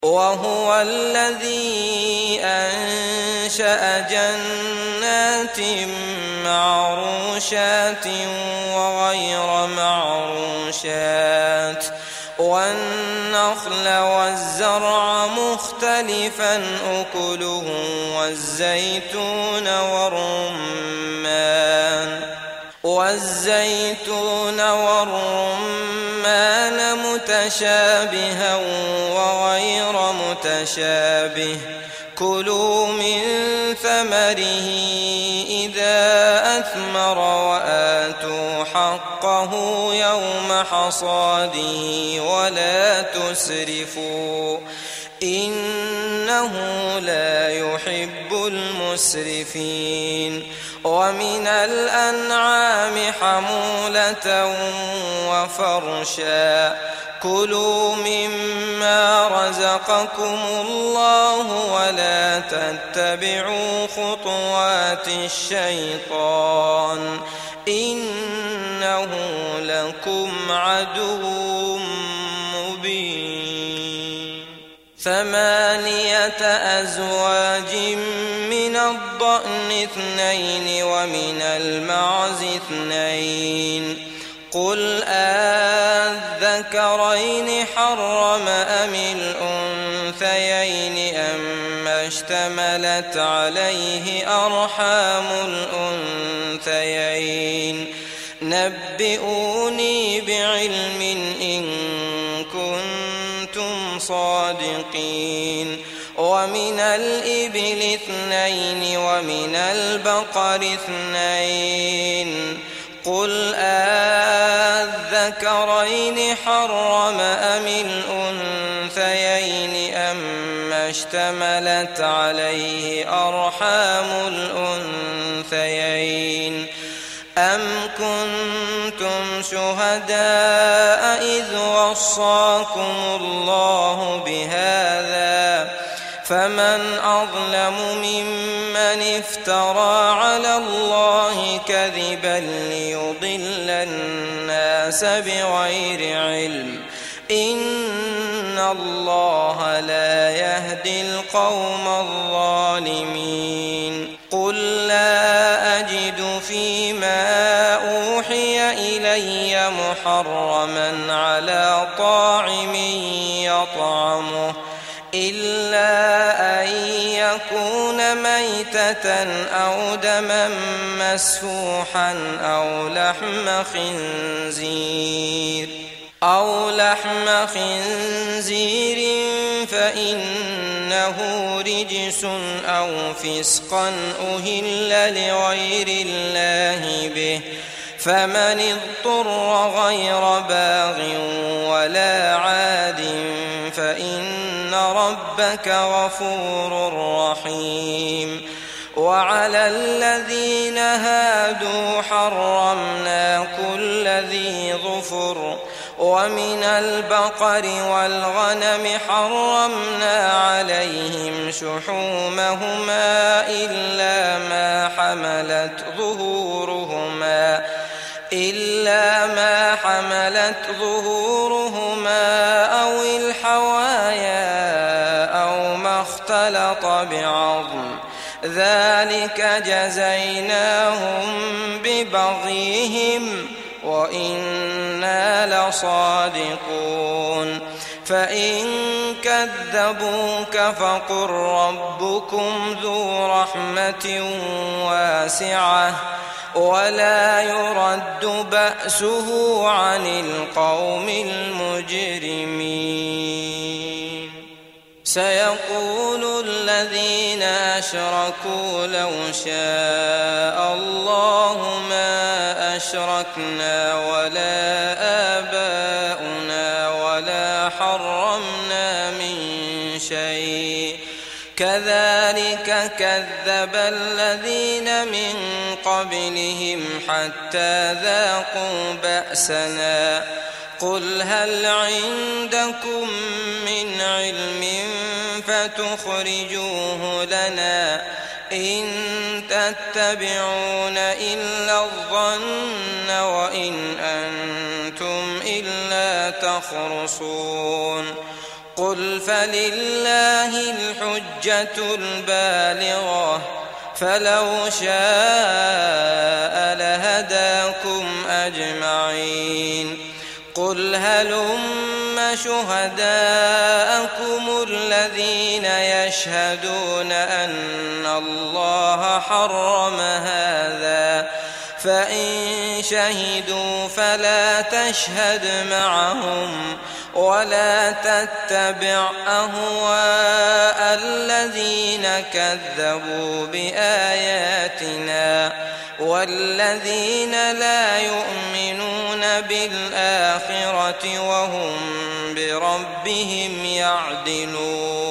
وهو الذي أنشأ جنات معروشات وغير معروشات والنخل والزرع مختلفا أكله والزيتون والرمان متشابها وغير متشابه كلوا من ثمره إذا أثمر وآتوا حقه يوم حصاده ولا تسرفوا إنه لا يحب المسرفين ومن الأنعام حمولة وفرشا كلوا مما رزقكم الله ولا تتبعوا خطوات الشيطان إنه لكم عدو مبين 8 أزواج من الضأن 2 ومن المعز 2 قل أذكرين حرم أم الأنثيين أما اشتملت عليه أرحام الأنثيين نبئوني بعلم إن كنتم صادقين ومن الإبل 2 ومن البقر 2 قل أذكرين حرم أم الأنثيين أما اشتملت عليه أرحام الأنثيين أم كنتم شهداء إذ وصاكم الله بهذا فمن أظلم ممن افترى على الله كذبا ليضل الناس بغير علم إن الله لا يهدي القوم الظالمين قل لا أجد فيما أوحي إلي محرما على طاعم يطعمه إلا أن يكون ميتة أو دما مسفوحا أو لحم خنزير فإنه رجس أو فسقا أهل لغير الله به فمن اضطر غير باغ ولا عاد فإن ربك غفور رحيم وعلى الذين هادوا حرمنا كل ذي ظفر ومن البقر والغنم حرمنا عليهم شحومهما إلا ما حملت ظهورهما أو الحوايا أو ما اختلط بعظم ذلك جزيناهم ببغيهم وإنا لصادقون فإن كذبوك فقل ربكم ذو رحمة واسعة ولا يرد بأسه عن القوم المجرمين سيقول الذين أشركوا لو شاء الله ما أشركنا ولا آباؤنا ولا حرمنا من شيء كذلك كذب الذين من قبلهم حتى ذاقوا بأسنا قل هل عندكم من علم فتخرجوه لنا إن تتبعون إلا الظن وإن أنتم إلا تخرصون قل فلله الحجة البالغة فلو شاء لهداكم أجمعين قل هلم شهداءكم الذين يشهدون أن الله حرم هذا فإن شهدوا فلا تشهد معهم ولا تتبع أهواء الذين كذبوا بآياتنا والذين لا يؤمنون بالآخرة وهم بربهم يعدلون